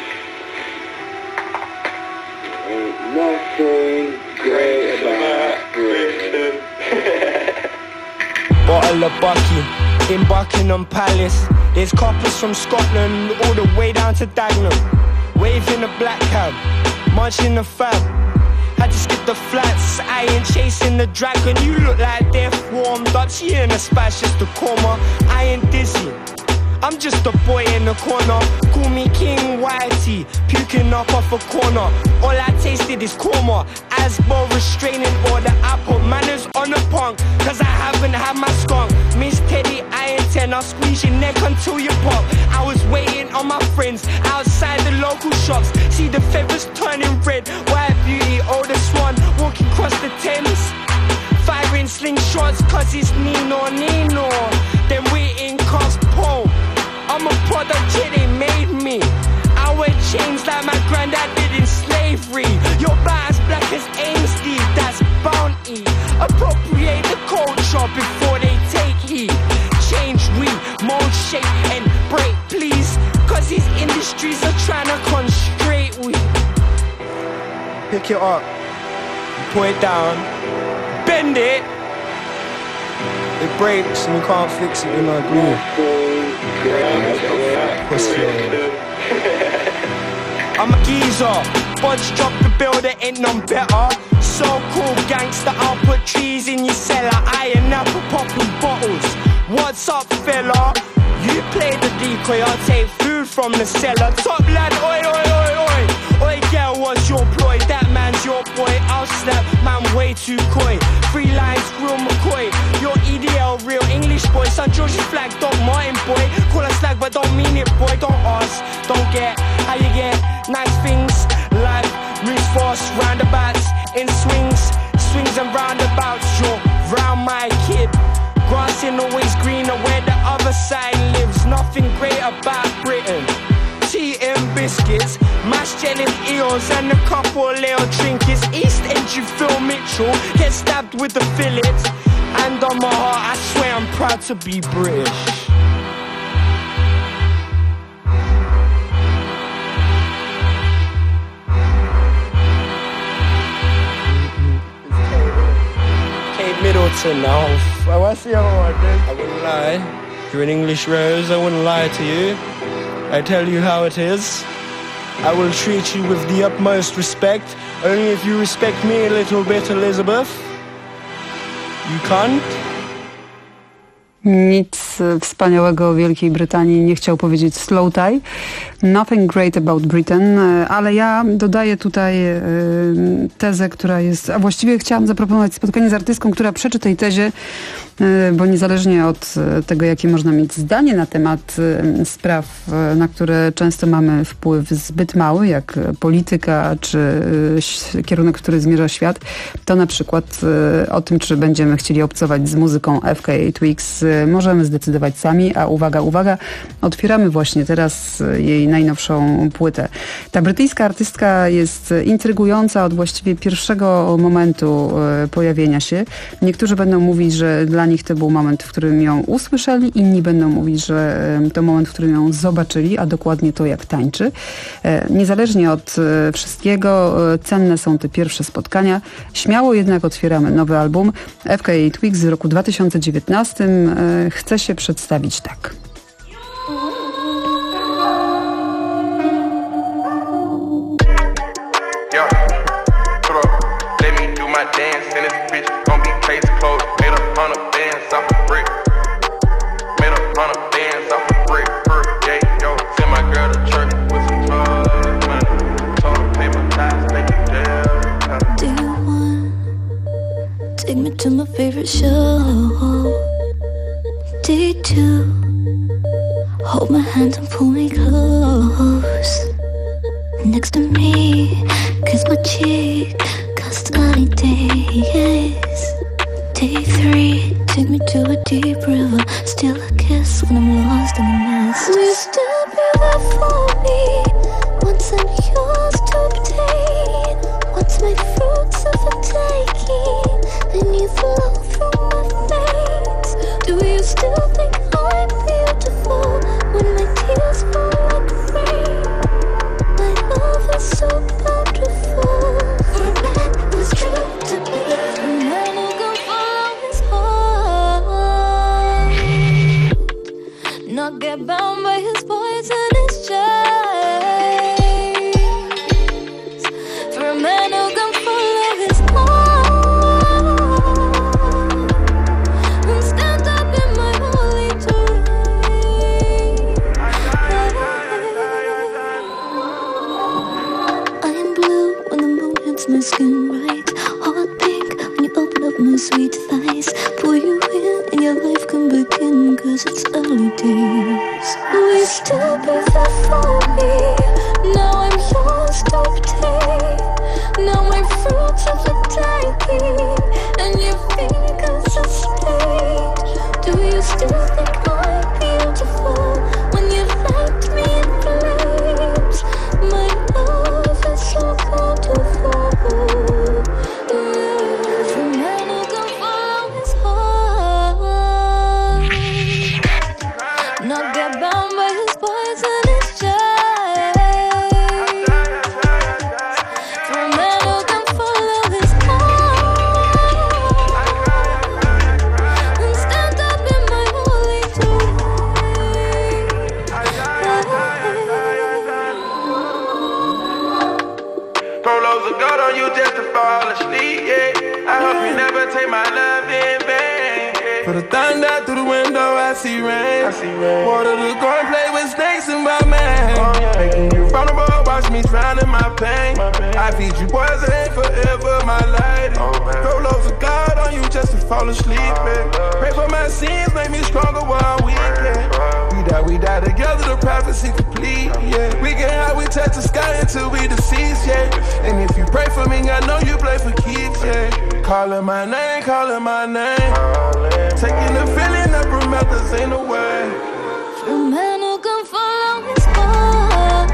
Ain't nothing great about Britain. Bottle of Bucky in Buckingham Palace. There's coppers from Scotland all the way down to Dagenham. Waving a black cab, munching the fab. Had to skip the flats, I ain't chasing the dragon. You look like death warmed up, she in a splash just a coma. I ain't dizzy, I'm just a boy in the corner. Call me King Whitey, puking up off a corner. All I tasted is korma, Asbo restraining order. I put manners on the punk, cause I haven't had my skunk. Miss Teddy, I ain't ten, I'll squeeze your neck until you pop. I was waiting on my friends outside the local shops. See the feathers turning red, white beauty, oldest one, walking across the Thames. Firing slingshots cause it's Nino Nino. Then we in Cos Pole. I'm a product, yeah, they made me. I wear chains like my granddad did in slavery. Your back's black as Ainsley, that's bounty. Appropriate the culture before they take heed. Change we, mold, shape and break, please. Cause these industries are trying to constrain we. Pick it up, put it down, bend it. It breaks and you can't fix it in a groove. I'm a geezer, bunch drop the bill, there ain't none better. So cool gangster, I'll put trees in your cellar. I and apple popping bottles. What's up fella? You play the decoy, I'll take food from the cellar. Top lad, oi oi oi oi. Oi girl, what's your ploy? That man's your boy, I'll slap man way too coy. Three lines, real McCoy. Your E D L, real English boy. Son George's flag, Doc Martin boy. Call us slag but don't mean it boy. Don't ask, don't get how you get nice things. Life moves fast, roundabouts in swings. Swings and roundabouts, you're round my kid. Grass ain't always greener where the other side lives. Nothing great about Britain. Tea and biscuits, mashed jelly eels and a couple little trinkets. East End, you Phil Mitchell, get stabbed with the fillets. And on my heart, I swear I'm proud to be British. Kate Middleton now. Oh, what's the other one, dude? I wouldn't lie. You're an English rose, I wouldn't lie to you. I tell you how it is. I will treat you with the utmost respect, only if you respect me a little bit, Elizabeth. You can't? Nic wspaniałego o Wielkiej Brytanii nie chciał powiedzieć Slow Tie. Nothing great about Britain, ale ja dodaję tutaj tezę, która jest, a właściwie chciałam zaproponować spotkanie z artystką, która przeczy tej tezie, bo niezależnie od tego, jakie można mieć zdanie na temat spraw, na które często mamy wpływ zbyt mały, jak polityka czy kierunek, w który zmierza świat, to na przykład o tym, czy będziemy chcieli obcować z muzyką F K A Twigs, możemy zdecydować sami, a uwaga, uwaga, otwieramy właśnie teraz jej najnowszą płytę. Ta brytyjska artystka jest intrygująca od właściwie pierwszego momentu pojawienia się. Niektórzy będą mówić, że dla nich to był moment, w którym ją usłyszeli, inni będą mówić, że to moment, w którym ją zobaczyli, a dokładnie to, jak tańczy. Niezależnie od wszystkiego, cenne są te pierwsze spotkania. Śmiało jednak otwieramy nowy album. F K A Twigs z roku dwa tysiące dziewiętnastym chce się przedstawić tak. Take me to my favorite show. Day two. Hold my hand and pull me close. Next to me, kiss my cheek. Custody days. Day three. Take me to a deep river. Still a kiss when I'm lost in the mist. Will you still be there for me? Once I'm yours to obtain. Once my fruits of a taking. And you flow through my veins. Do you still think I'm beautiful when my tears fall like rain? My love is so bountiful. For a man who's true to me, a man who can follow his heart, not get bound by his poisonous chains. For a man who can follow his heart. My skin right, heart pink when you open up my sweet thighs. Pull you in and your life can begin, cause it's early days. Will you still be there for me? Now I'm yours to obtain. Now my fruits of the taking, and your fingers are splayed. Do you still think I'm beautiful when you've left me in flames? My love is so beautiful. Put a thumb down through the window, I see rain. I see rain. Water the garden, play with snakes in my man. Oh, yeah. Making you vulnerable, watch me drown in my pain. My pain. I feed you poison, ain't forever my light. Oh, throw loads of God on you just to fall asleep. Oh, pray for my sins, make me stronger while we can. We die, we die together, the prophecy complete. Yeah, we get high, we touch the sky until we deceased. Yeah, and if you pray for me, I know you play for keeps. Yeah, calling my name, calling my name. Taking the feeling up from out the ain't no way. A man who can follow his heart,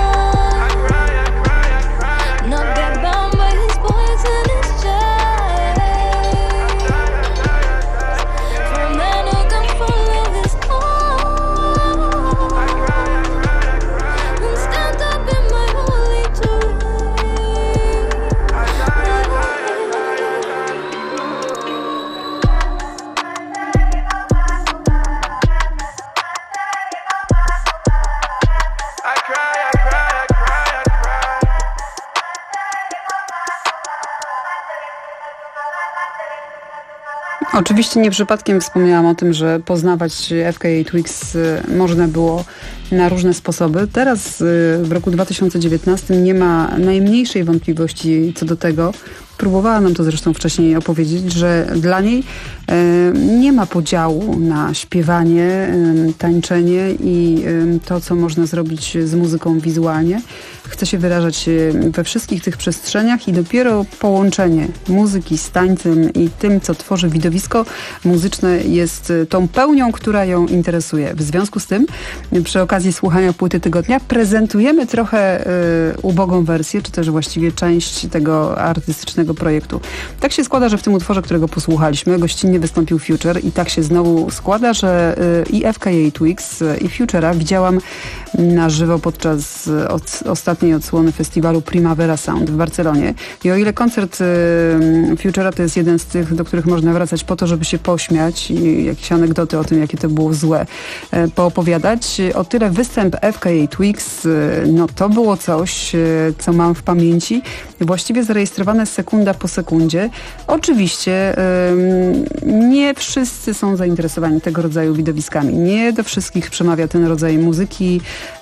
not get bound by his poisonous chains. For a man who can follow his heart and stand up in my holy terrain. Oczywiście nie przypadkiem wspomniałam o tym, że poznawać F K A Twigs można było na różne sposoby. Teraz w roku dwa tysiące dziewiętnastym nie ma najmniejszej wątpliwości co do tego. Próbowała nam to zresztą wcześniej opowiedzieć, że dla niej e, nie ma podziału na śpiewanie, e, tańczenie i e, to, co można zrobić z muzyką wizualnie. Chce się wyrażać we wszystkich tych przestrzeniach i dopiero połączenie muzyki z tańcem i tym, co tworzy widowisko muzyczne, jest tą pełnią, która ją interesuje. W związku z tym, przy okazji słuchania płyty tygodnia, prezentujemy trochę y, ubogą wersję, czy też właściwie część tego artystycznego projektu. Tak się składa, że w tym utworze, którego posłuchaliśmy, gościnnie wystąpił Future i tak się znowu składa, że y, i F K A Twigs, y, i Future'a widziałam na żywo podczas od, ostatniej odsłony festiwalu Primavera Sound w Barcelonie. I o ile koncert y, Future'a to jest jeden z tych, do których można wracać po to, żeby się pośmiać i jakieś anegdoty o tym, jakie to było złe, y, poopowiadać, o tyle występ F K A Twigs, y, no to było coś, y, co mam w pamięci. Właściwie zarejestrowane sekunda po sekundzie. Oczywiście y, nie wszyscy są zainteresowani tego rodzaju widowiskami. Nie do wszystkich przemawia ten rodzaj muzyki,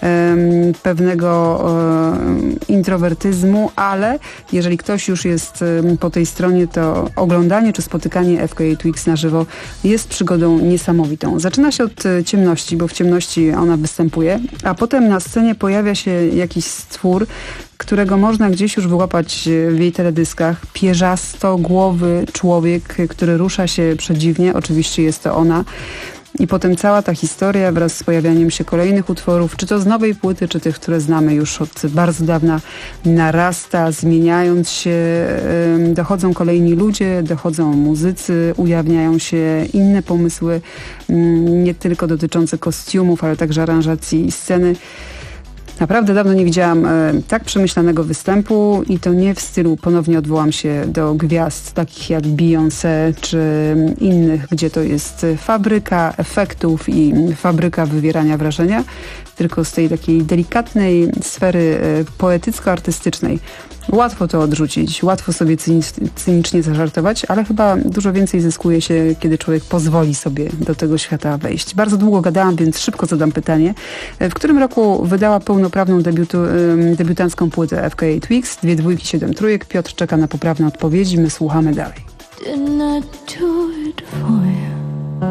y, pewnego y, introwertyzmu, ale jeżeli ktoś już jest y, po tej stronie, to oglądanie czy spotykanie F K A Twigs na żywo jest przygodą niesamowitą. Zaczyna się od y, ciemności, bo w ciemności ona występuje, a potem na scenie pojawia się jakiś stwór, którego można gdzieś już wyłapać w jej teledyskach. Pierzasto-głowy człowiek, który rusza się przedziwnie. Oczywiście jest to ona. I potem cała ta historia wraz z pojawianiem się kolejnych utworów, czy to z nowej płyty, czy tych, które znamy już od bardzo dawna, narasta, zmieniając się. Dochodzą kolejni ludzie, dochodzą muzycy, ujawniają się inne pomysły, nie tylko dotyczące kostiumów, ale także aranżacji sceny. Naprawdę dawno nie widziałam e, tak przemyślanego występu i to nie w stylu, ponownie odwołam się do gwiazd takich jak Beyoncé czy innych, gdzie to jest fabryka efektów i fabryka wywierania wrażenia, tylko z tej takiej delikatnej sfery e, poetycko-artystycznej. Łatwo to odrzucić, łatwo sobie cynicznie zażartować, ale chyba dużo więcej zyskuje się, kiedy człowiek pozwoli sobie do tego świata wejść. Bardzo długo gadałam, więc szybko zadam pytanie. W którym roku wydała pełnoprawną debiutu, debiutancką płytę F K A Twigs? Dwie dwójki, siedem trójek. Piotr czeka na poprawne odpowiedzi. My słuchamy dalej. Didn't I do it for you?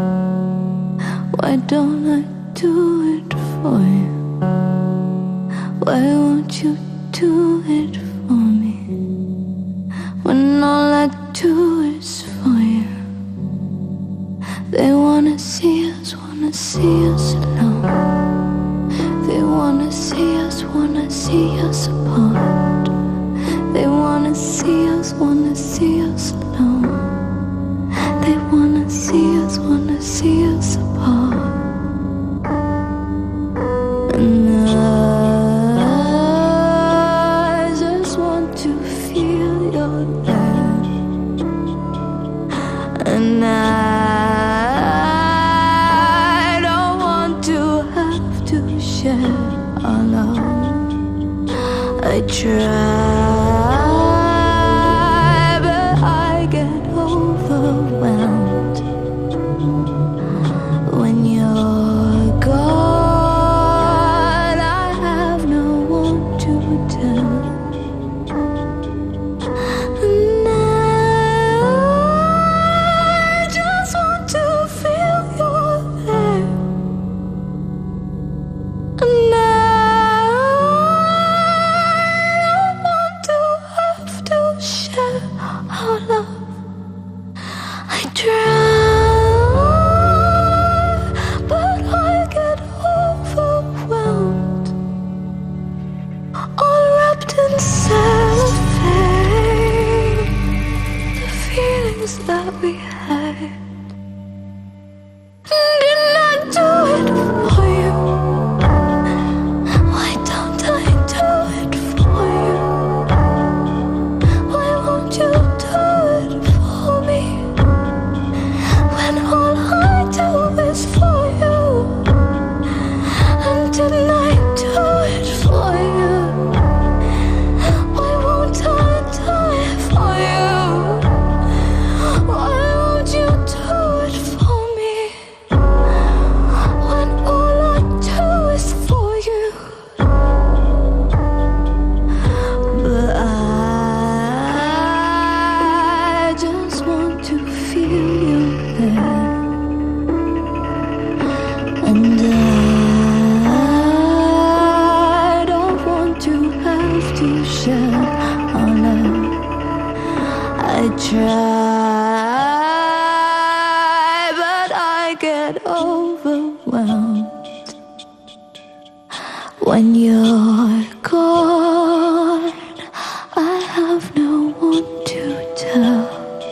Why don't I do it for you? Why won't you do it for me? When all I do is for you. They wanna see us, wanna see us alone. They wanna see us, wanna see us apart. They wanna see us, wanna see us alone. They wanna see us, wanna see us apart. And I just want to feel your love. And I don't want to have to share our love. I try, but I get overwhelmed when you're gone. I have no one to tell, and I just want to feel you're there. And I don't want get overwhelmed when you're gone. I have no one to tell.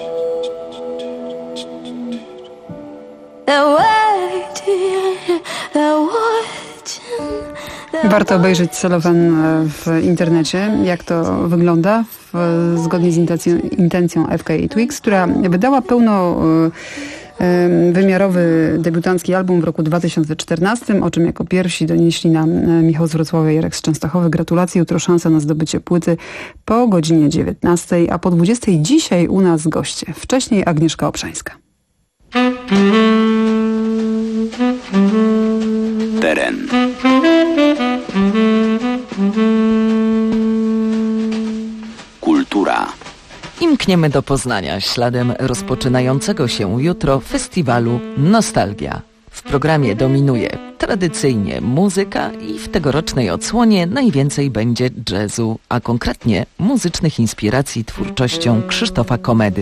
They're waiting, they're watching. Warto obejrzeć Cellophane w internecie, jak to wygląda, w, zgodnie z intencją, intencją F K Twigs, która wydała pełno y, wymiarowy debiutancki album w roku dwa tysiące czternastym, o czym jako pierwsi donieśli nam Michał z Wrocławia i Jarek z Częstochowy. Gratulacje, jutro szansa na zdobycie płyty po godzinie dziewiętnastej, a po dwudziestej dzisiaj u nas goście. Wcześniej Agnieszka Obszańska. Teren. Kultura. I mkniemy do Poznania śladem rozpoczynającego się jutro festiwalu Nostalgia. W programie dominuje tradycyjnie muzyka i w tegorocznej odsłonie najwięcej będzie jazzu, a konkretnie muzycznych inspiracji twórczością Krzysztofa Komedy.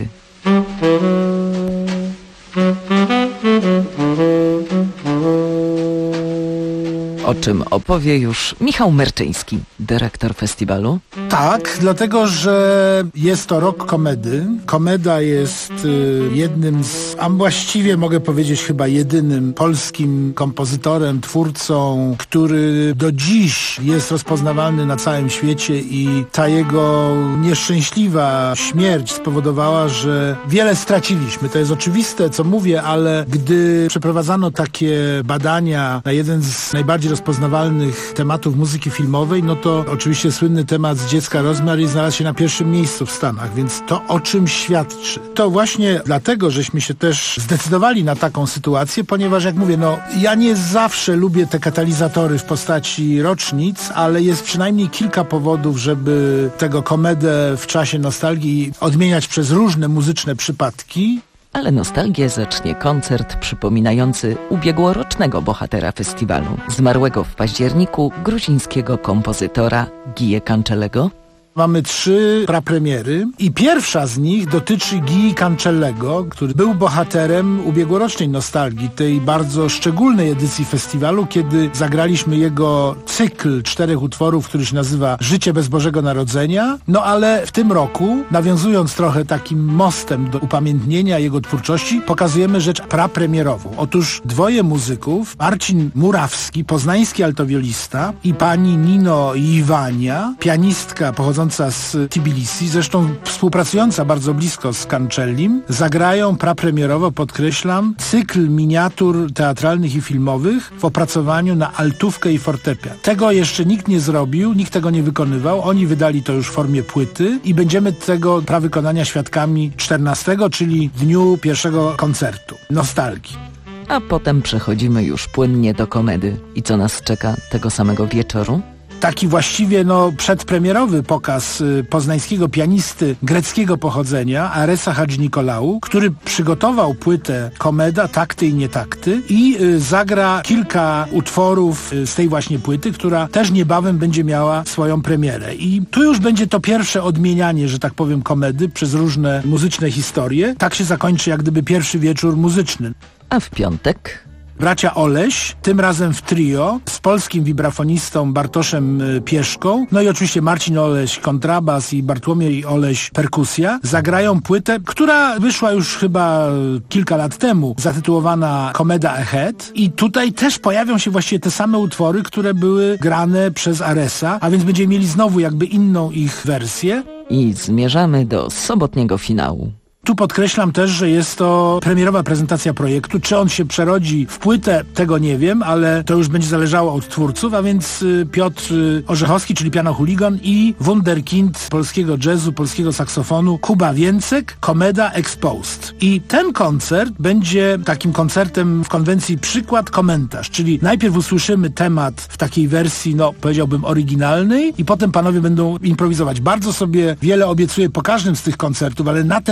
O czym opowie już Michał Merczyński, dyrektor festiwalu. Tak, dlatego, że jest to rok komedy. Komeda jest y, jednym z, a właściwie mogę powiedzieć chyba jedynym polskim kompozytorem, twórcą, który do dziś jest rozpoznawalny na całym świecie i ta jego nieszczęśliwa śmierć spowodowała, że wiele straciliśmy. To jest oczywiste, co mówię, ale gdy przeprowadzano takie badania na jeden z najbardziej rozpoznawalnych tematów muzyki filmowej, no to oczywiście słynny temat z Dziecka Rosemary znalazł się na pierwszym miejscu w Stanach, więc to o czym świadczy? To właśnie dlatego, żeśmy się też zdecydowali na taką sytuację, ponieważ jak mówię, no ja nie zawsze lubię te katalizatory w postaci rocznic, ale jest przynajmniej kilka powodów, żeby tego komedę w czasie nostalgii odmieniać przez różne muzyczne przypadki. Ale nostalgię zacznie koncert przypominający ubiegłorocznego bohatera festiwalu, zmarłego w październiku gruzińskiego kompozytora Guy Cancelego. Mamy trzy prapremiery i pierwsza z nich dotyczy Guy Cancellego, który był bohaterem ubiegłorocznej nostalgii, tej bardzo szczególnej edycji festiwalu, kiedy zagraliśmy jego cykl czterech utworów, który się nazywa Życie bez Bożego Narodzenia. No ale w tym roku, nawiązując trochę takim mostem do upamiętnienia jego twórczości, pokazujemy rzecz prapremierową. Otóż dwoje muzyków, Marcin Murawski, poznański altowiolista, i pani Nino Iwania, pianistka pochodząca z Tbilisi, zresztą współpracująca bardzo blisko z Cancellim, zagrają prapremierowo, podkreślam, cykl miniatur teatralnych i filmowych w opracowaniu na altówkę i fortepian. Tego jeszcze nikt nie zrobił, nikt tego nie wykonywał. Oni wydali to już w formie płyty i będziemy tego prawykonania świadkami czternastego, czyli w dniu pierwszego koncertu Nostalgii. A potem przechodzimy już płynnie do komedy. I co nas czeka tego samego wieczoru? Taki właściwie no, przedpremierowy pokaz y, poznańskiego pianisty greckiego pochodzenia Aresa Hadżinikolau, który przygotował płytę Komeda, takty i nietakty i y, zagra kilka utworów y, z tej właśnie płyty, która też niebawem będzie miała swoją premierę. I tu już będzie to pierwsze odmienianie, że tak powiem, komedy przez różne muzyczne historie. Tak się zakończy jak gdyby pierwszy wieczór muzyczny. A w piątek? Bracia Oleś, tym razem w trio, z polskim wibrafonistą Bartoszem Pieszką, no i oczywiście Marcin Oleś kontrabas i Bartłomiej Oleś perkusja, zagrają płytę, która wyszła już chyba kilka lat temu, zatytułowana Komeda Ahead, i tutaj też pojawią się właściwie te same utwory, które były grane przez Aresa, a więc będziemy mieli znowu jakby inną ich wersję. I zmierzamy do sobotniego finału. Tu podkreślam też, że jest to premierowa prezentacja projektu. Czy on się przerodzi w płytę, tego nie wiem, ale to już będzie zależało od twórców, a więc Piotr Orzechowski, czyli Piano Hooligan, i wunderkind polskiego jazzu, polskiego saksofonu Kuba Więcek, Komeda Exposed. I ten koncert będzie takim koncertem w konwencji przykład, komentarz, czyli najpierw usłyszymy temat w takiej wersji, no powiedziałbym oryginalnej, i potem panowie będą improwizować. Bardzo sobie wiele obiecuję po każdym z tych koncertów, ale na ten czekam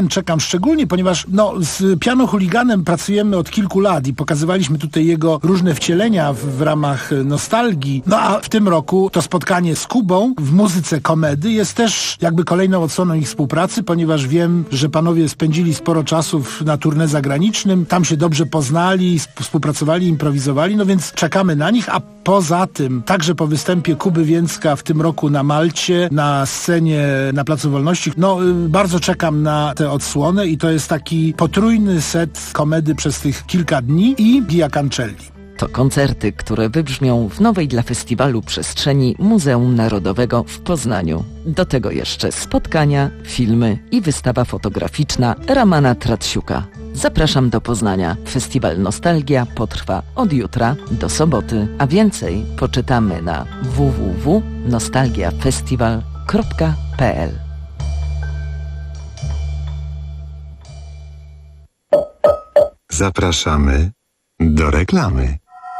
szczególnie, ponieważ no, z Piano Chuliganem pracujemy od kilku lat i pokazywaliśmy tutaj jego różne wcielenia w, w ramach nostalgii. No a w tym roku to spotkanie z Kubą w muzyce komedy jest też jakby kolejną odsłoną ich współpracy, ponieważ wiem, że panowie spędzili sporo czasu na tournée zagranicznym, tam się dobrze poznali, współpracowali, improwizowali, no więc czekamy na nich, a poza tym także po występie Kuby Więcka w tym roku na Malcie, na scenie na Placu Wolności, no bardzo czekam na tę odsłonę i to jest taki potrójny set komedy przez tych kilka dni i Gia Cancelli. To koncerty, które wybrzmią w nowej dla festiwalu przestrzeni Muzeum Narodowego w Poznaniu. Do tego jeszcze spotkania, filmy i wystawa fotograficzna Ramana Tratsiuka. Zapraszam do Poznania. Festiwal Nostalgia potrwa od jutra do soboty, a więcej poczytamy na w w w kropka nostalgiafestiwal kropka p l. Zapraszamy do reklamy.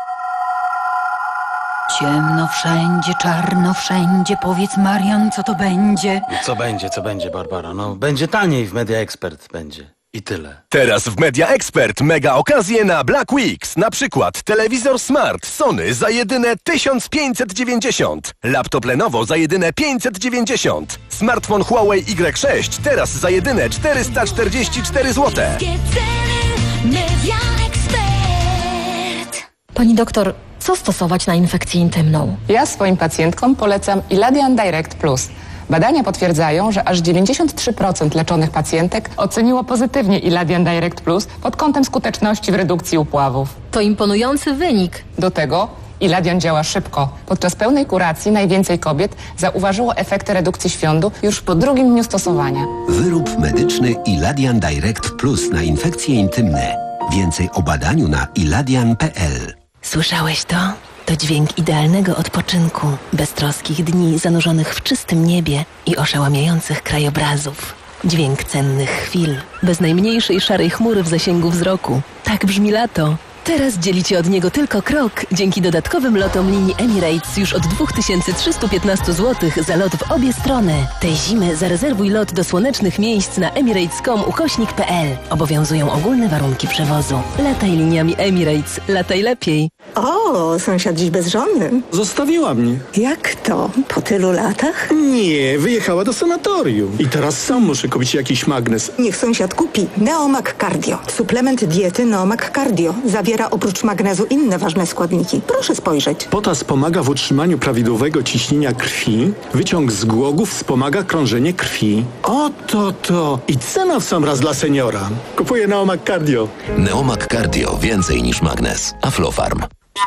Ciemno wszędzie, czarno wszędzie. Powiedz, Marian, co to będzie? Co będzie, co będzie, Barbara? No, będzie taniej w Media Expert, będzie. I tyle. Teraz w Media Expert mega okazje na Black Weeks. Na przykład telewizor smart Sony za jedyne tysiąc pięćset dziewięćdziesiąt, laptop Lenovo za jedyne pięćset dziewięćdziesiąt, smartfon Huawei Y sześć teraz za jedyne czterysta czterdzieści cztery złote. Media Expert. Pani doktor, co stosować na infekcję intymną? Ja swoim pacjentkom polecam Iladian Direct Plus. Badania potwierdzają, że aż dziewięćdziesiąt trzy procent leczonych pacjentek oceniło pozytywnie Iladian Direct Plus pod kątem skuteczności w redukcji upławów. To imponujący wynik. Do tego Iladian działa szybko. Podczas pełnej kuracji najwięcej kobiet zauważyło efekty redukcji świądu już po drugim dniu stosowania. Wyrób medyczny Iladian Direct Plus na infekcje intymne. Więcej o badaniu na iladian kropka p l. Słyszałeś to? To dźwięk idealnego odpoczynku, beztroskich dni zanurzonych w czystym niebie i oszałamiających krajobrazów. Dźwięk cennych chwil, bez najmniejszej szarej chmury w zasięgu wzroku. Tak brzmi lato. Teraz dzielicie od niego tylko krok dzięki dodatkowym lotom linii Emirates już od dwa tysiące trzysta piętnaście złotych za lot w obie strony. Tej zimy zarezerwuj lot do słonecznych miejsc na emirates kropka com ukośnik kropka p l. Obowiązują ogólne warunki przewozu. Lataj liniami Emirates. Lataj lepiej. O, sąsiad dziś bez żony. Zostawiła mnie. Jak to? Po tylu latach? Nie, wyjechała do sanatorium. I teraz sam muszę kupić jakiś magnes. Niech sąsiad kupi Neomag Cardio. Suplement diety Neomag Cardio. Zawiera oprócz magnezu inne ważne składniki. Proszę spojrzeć. Potas pomaga w utrzymaniu prawidłowego ciśnienia krwi. Wyciąg z głogów wspomaga krążenie krwi. Oto to. I cena w sam raz dla seniora. Kupuję Neomag Cardio. Neomag Cardio. Więcej niż magnes. Aflofarm.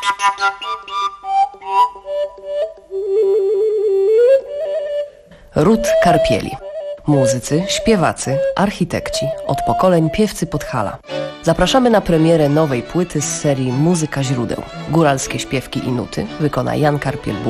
Ród Karpieli. Muzycy, śpiewacy, architekci, od pokoleń piewcy Podhala. Zapraszamy na premierę nowej płyty z serii Muzyka źródeł. Góralskie śpiewki i nuty wykona Jan Karpiel.